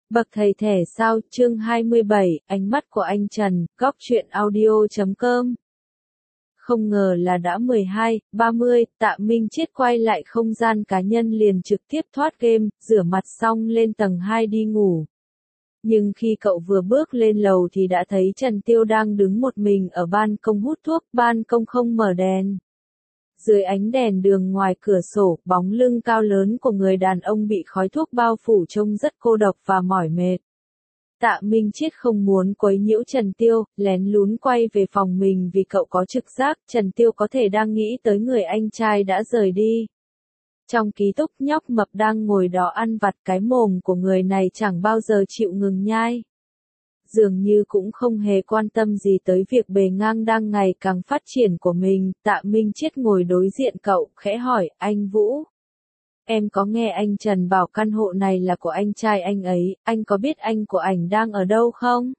Bậc thầy thể sao, chương 27, ánh mắt của anh Trần, góc truyện audio.com. Không ngờ là đã 12:30, Tạ Minh Chiết quay lại không gian cá nhân liền trực tiếp thoát game, rửa mặt xong lên tầng 2 đi ngủ. Nhưng khi cậu vừa bước lên lầu thì đã thấy Trần Tiêu đang đứng một mình ở ban công hút thuốc, ban công không mở đèn. Dưới ánh đèn đường ngoài cửa sổ, bóng lưng cao lớn của người đàn ông bị khói thuốc bao phủ trông rất cô độc và mỏi mệt. Tạ Minh Chiết không muốn quấy nhiễu Trần Tiêu, lén lún quay về phòng mình vì cậu có trực giác Trần Tiêu có thể đang nghĩ tới người anh trai đã rời đi. Trong ký túc nhóc mập đang ngồi đó ăn vặt, cái mồm của người này chẳng bao giờ chịu ngừng nhai. Dường như cũng không hề quan tâm gì tới việc bề ngang đang ngày càng phát triển của mình. Tạ Minh Chiết ngồi đối diện cậu, khẽ hỏi, anh Vũ. Em có nghe anh Trần bảo căn hộ này là của anh trai anh ấy, anh có biết anh của ảnh đang ở đâu không?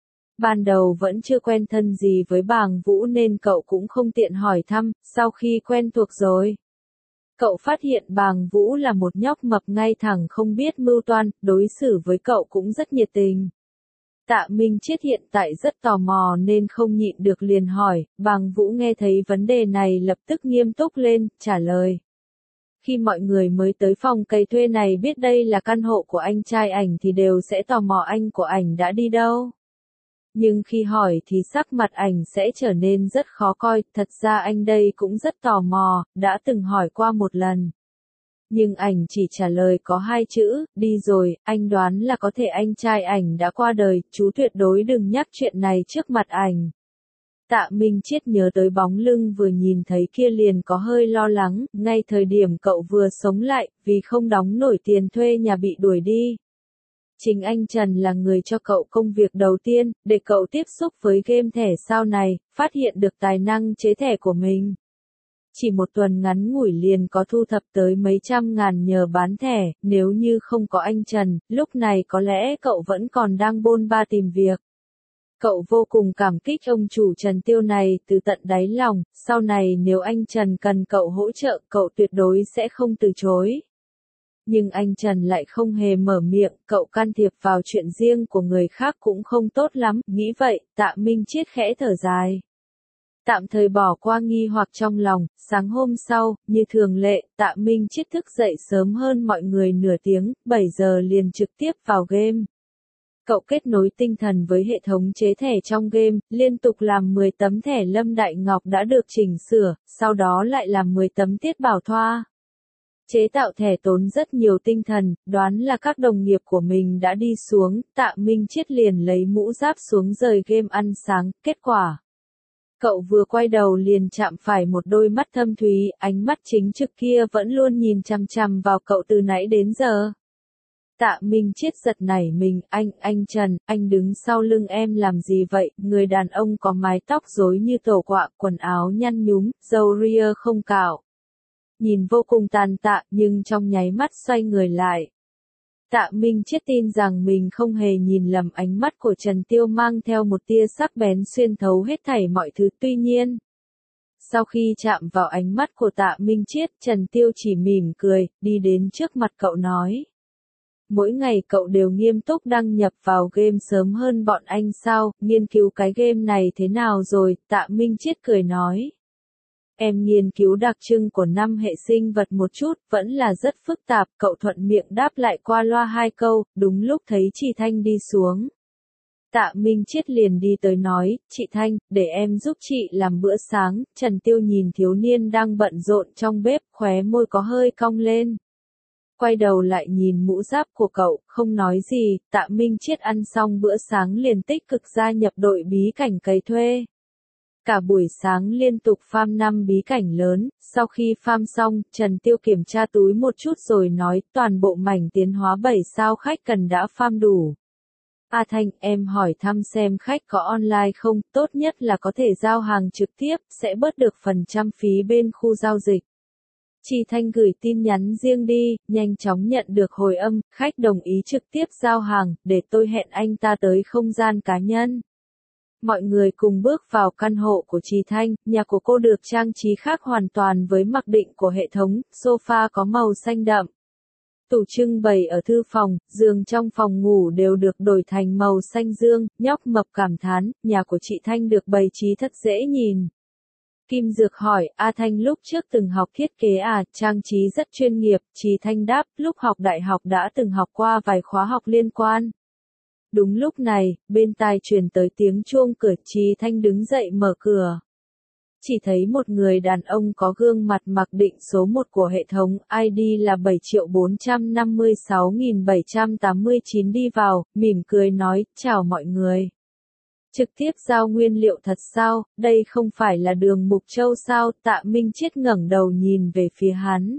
Ban đầu vẫn chưa quen thân gì với bàng Vũ nên cậu cũng không tiện hỏi thăm, sau khi quen thuộc rồi. Cậu phát hiện bàng Vũ là một nhóc mập ngay thẳng không biết mưu toan, đối xử với cậu cũng rất nhiệt tình. Tạ Minh Chiết hiện tại rất tò mò nên không nhịn được liền hỏi, bàng Vũ nghe thấy vấn đề này lập tức nghiêm túc lên, trả lời. Khi mọi người mới tới phòng cày thuê này biết đây là căn hộ của anh trai ảnh thì đều sẽ tò mò anh của ảnh đã đi đâu. Nhưng khi hỏi thì sắc mặt ảnh sẽ trở nên rất khó coi, thật ra anh đây cũng rất tò mò, đã từng hỏi qua một lần. Nhưng ảnh chỉ trả lời có 2 chữ, đi rồi, anh đoán là có thể anh trai ảnh đã qua đời, chú tuyệt đối đừng nhắc chuyện này trước mặt ảnh. Tạ Minh Chiết nhớ tới bóng lưng vừa nhìn thấy kia liền có hơi lo lắng, ngay thời điểm cậu vừa sống lại, vì không đóng nổi tiền thuê nhà bị đuổi đi. Chính anh Trần là người cho cậu công việc đầu tiên, để cậu tiếp xúc với game thẻ sao này, phát hiện được tài năng chế thẻ của mình. Chỉ một tuần ngắn ngủi liền có thu thập tới mấy trăm ngàn nhờ bán thẻ, nếu như không có anh Trần, lúc này có lẽ cậu vẫn còn đang bôn ba tìm việc. Cậu vô cùng cảm kích ông chủ Trần Tiêu này từ tận đáy lòng, sau này nếu anh Trần cần cậu hỗ trợ, cậu tuyệt đối sẽ không từ chối. Nhưng anh Trần lại không hề mở miệng, cậu can thiệp vào chuyện riêng của người khác cũng không tốt lắm, nghĩ vậy, Tạ Minh Chiết khẽ thở dài. Tạm thời bỏ qua nghi hoặc trong lòng, sáng hôm sau, như thường lệ, Tạ Minh Chiết thức dậy sớm hơn mọi người nửa tiếng, 7 giờ liền trực tiếp vào game. Cậu kết nối tinh thần với hệ thống chế thẻ trong game, liên tục làm 10 tấm thẻ Lâm Đại Ngọc đã được chỉnh sửa, sau đó lại làm 10 tấm Tiết Bảo Thoa. Chế tạo thẻ tốn rất nhiều tinh thần, đoán là các đồng nghiệp của mình đã đi xuống, Tạ Minh Chiết liền lấy mũ giáp xuống rời game ăn sáng, kết quả. Cậu vừa quay đầu liền chạm phải một đôi mắt thâm thúy, ánh mắt chính trực kia vẫn luôn nhìn chằm chằm vào cậu từ nãy đến giờ. Tạ Minh Chiết giật nảy mình, anh Trần, anh đứng sau lưng em làm gì vậy? Người đàn ông có mái tóc rối như tổ quạ, quần áo nhăn nhúm, râu ria không cạo. Nhìn vô cùng tàn tạ nhưng trong nháy mắt xoay người lại. Tạ Minh Chiết tin rằng mình không hề nhìn lầm, ánh mắt của Trần Tiêu mang theo một tia sắc bén xuyên thấu hết thảy mọi thứ, tuy nhiên. Sau khi chạm vào ánh mắt của Tạ Minh Chiết, Trần Tiêu chỉ mỉm cười, đi đến trước mặt cậu nói. Mỗi ngày cậu đều nghiêm túc đăng nhập vào game sớm hơn bọn anh sao, nghiên cứu cái game này thế nào rồi, Tạ Minh Chiết cười nói. Em nghiên cứu đặc trưng của 5 hệ sinh vật một chút, vẫn là rất phức tạp, cậu thuận miệng đáp lại qua loa 2 câu, đúng lúc thấy chị Thanh đi xuống. Tạ Minh Chiết liền đi tới nói, chị Thanh, để em giúp chị làm bữa sáng, Trần Tiêu nhìn thiếu niên đang bận rộn trong bếp, khóe môi có hơi cong lên. Quay đầu lại nhìn mũ giáp của cậu, không nói gì, Tạ Minh Chiết ăn xong bữa sáng liền tích cực gia nhập đội bí cảnh cày thuê. Cả buổi sáng liên tục farm 5 bí cảnh lớn, sau khi farm xong, Trần Tiêu kiểm tra túi một chút rồi nói, toàn bộ mảnh tiến hóa 7 sao khách cần đã farm đủ. A Thanh, em hỏi thăm xem khách có online không, tốt nhất là có thể giao hàng trực tiếp, sẽ bớt được phần trăm phí bên khu giao dịch. Chị Thanh gửi tin nhắn riêng đi, nhanh chóng nhận được hồi âm, khách đồng ý trực tiếp giao hàng, để tôi hẹn anh ta tới không gian cá nhân. Mọi người cùng bước vào căn hộ của Trì Thanh, nhà của cô được trang trí khác hoàn toàn với mặc định của hệ thống, sofa có màu xanh đậm. Tủ trưng bày ở thư phòng, giường trong phòng ngủ đều được đổi thành màu xanh dương, nhóc mập cảm thán, nhà của chị Thanh được bày trí thật dễ nhìn. Kim Dược hỏi, A Thanh lúc trước từng học thiết kế à, trang trí rất chuyên nghiệp, chị Thanh đáp, lúc học đại học đã từng học qua vài khóa học liên quan. Đúng lúc này, bên tai truyền tới tiếng chuông cửa, chị Thanh đứng dậy mở cửa. Chỉ thấy một người đàn ông có gương mặt mặc định số 1 của hệ thống, ID là 7.456.789 đi vào, mỉm cười nói, chào mọi người. Trực tiếp giao nguyên liệu thật sao, đây không phải là Đường Mục Châu sao, Tạ Minh Chiết ngẩng đầu nhìn về phía hắn.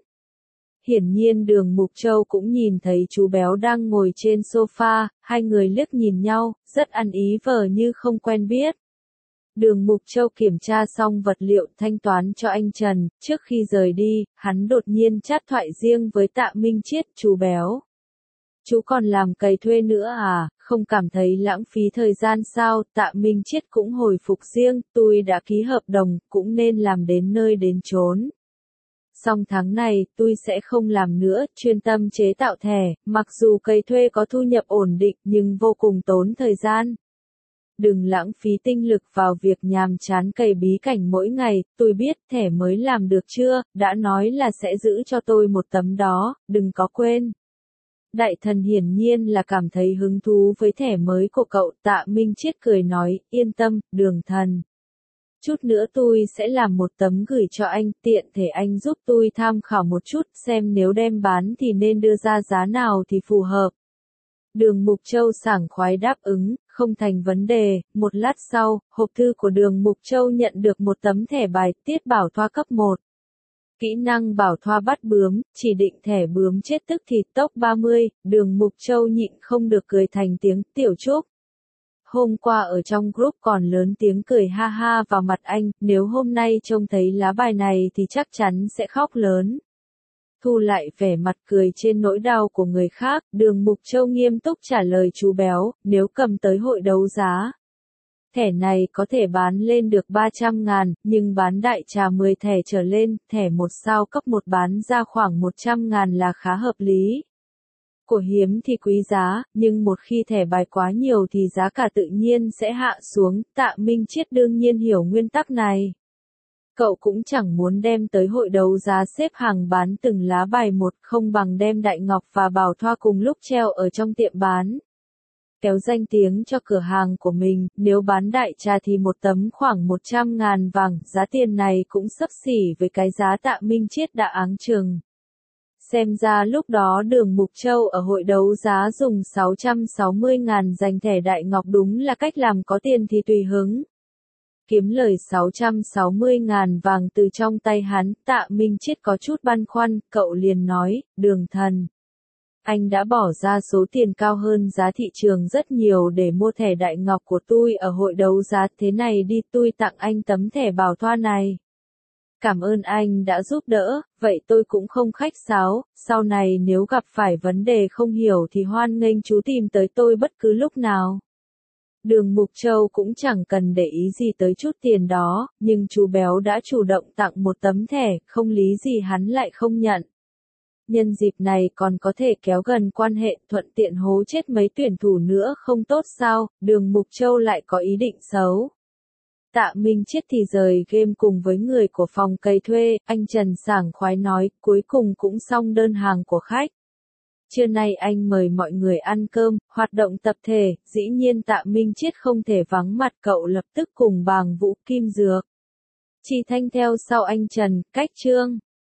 Hiển nhiên Đường Mục Châu cũng nhìn thấy chú béo đang ngồi trên sofa, hai người liếc nhìn nhau, rất ăn ý vờ như không quen biết. Đường Mục Châu kiểm tra xong vật liệu thanh toán cho anh Trần, trước khi rời đi, hắn đột nhiên chat thoại riêng với Tạ Minh Chiết, chú béo. Chú còn làm cày thuê nữa à, không cảm thấy lãng phí thời gian sao, Tạ Minh Chiết cũng hồi phục riêng, tôi đã ký hợp đồng, cũng nên làm đến nơi đến chốn. Xong tháng này, tôi sẽ không làm nữa, chuyên tâm chế tạo thẻ, mặc dù cày thuê có thu nhập ổn định nhưng vô cùng tốn thời gian. Đừng lãng phí tinh lực vào việc nhàm chán cày bí cảnh mỗi ngày, tôi biết thẻ mới làm được chưa, đã nói là sẽ giữ cho tôi một tấm đó, đừng có quên. Đại thần hiển nhiên là cảm thấy hứng thú với thẻ mới của cậu, Tạ Minh Chiết cười nói, yên tâm, Đường thần. Chút nữa tôi sẽ làm một tấm gửi cho anh, tiện thể anh giúp tôi tham khảo một chút, xem nếu đem bán thì nên đưa ra giá nào thì phù hợp. Đường Mục Châu sảng khoái đáp ứng, không thành vấn đề, một lát sau, hộp thư của Đường Mục Châu nhận được một tấm thẻ bài tiết bảo thoa cấp 1. Kỹ năng bảo thoa bắt bướm, chỉ định thẻ bướm chết tức thì tốc 30, Đường Mục Châu nhịn không được cười thành tiếng, Tiểu Trúc. Hôm qua ở trong group còn lớn tiếng cười ha ha vào mặt anh, nếu hôm nay trông thấy lá bài này thì chắc chắn sẽ khóc lớn. Thu lại vẻ mặt cười trên nỗi đau của người khác, Đường Mục Châu nghiêm túc trả lời chú béo, nếu cầm tới hội đấu giá. Thẻ này có thể bán lên được 300.000, nhưng bán đại trà 10 thẻ trở lên, thẻ 1 sao cấp 1 bán ra khoảng 100.000 là khá hợp lý. Của hiếm thì quý giá, nhưng một khi thẻ bài quá nhiều thì giá cả tự nhiên sẽ hạ xuống, Tạ Minh Chiết đương nhiên hiểu nguyên tắc này. Cậu cũng chẳng muốn đem tới hội đấu giá xếp hàng bán từng lá bài một, không bằng đem đại ngọc và bảo thoa cùng lúc treo ở trong tiệm bán. Kéo danh tiếng cho cửa hàng của mình, nếu bán đại trà thì một tấm khoảng 100.000 vàng, giá tiền này cũng xấp xỉ với cái giá Tạ Minh Chiết đã áng chừng. Xem ra lúc đó Đường Mục Châu ở hội đấu giá dùng 660.000 giành thẻ đại ngọc đúng là cách làm có tiền thì tùy hứng. Kiếm lời 660.000 vàng từ trong tay hắn, Tạ Minh Chiết có chút băn khoăn, cậu liền nói, Đường thần. Anh đã bỏ ra số tiền cao hơn giá thị trường rất nhiều để mua thẻ đại ngọc của tôi ở hội đấu giá, thế này đi tôi tặng anh tấm thẻ bảo thoa này. Cảm ơn anh đã giúp đỡ, vậy tôi cũng không khách sáo, sau này nếu gặp phải vấn đề không hiểu thì hoan nghênh chú tìm tới tôi bất cứ lúc nào. Đường Mục Châu cũng chẳng cần để ý gì tới chút tiền đó, nhưng chú béo đã chủ động tặng một tấm thẻ, không lý gì hắn lại không nhận. Nhân dịp này còn có thể kéo gần quan hệ, thuận tiện hố chết mấy tuyển thủ nữa không tốt sao, Đường Mục Châu lại có ý định xấu. Tạ Minh Chiết thì rời game cùng với người của phòng cày thuê, anh Trần sảng khoái nói, cuối cùng cũng xong đơn hàng của khách. Trưa nay anh mời mọi người ăn cơm, hoạt động tập thể, dĩ nhiên Tạ Minh Chiết không thể vắng mặt, cậu lập tức cùng Bàng Vũ, Kim Dược. Chị Thanh theo sau anh Trần, cách chương.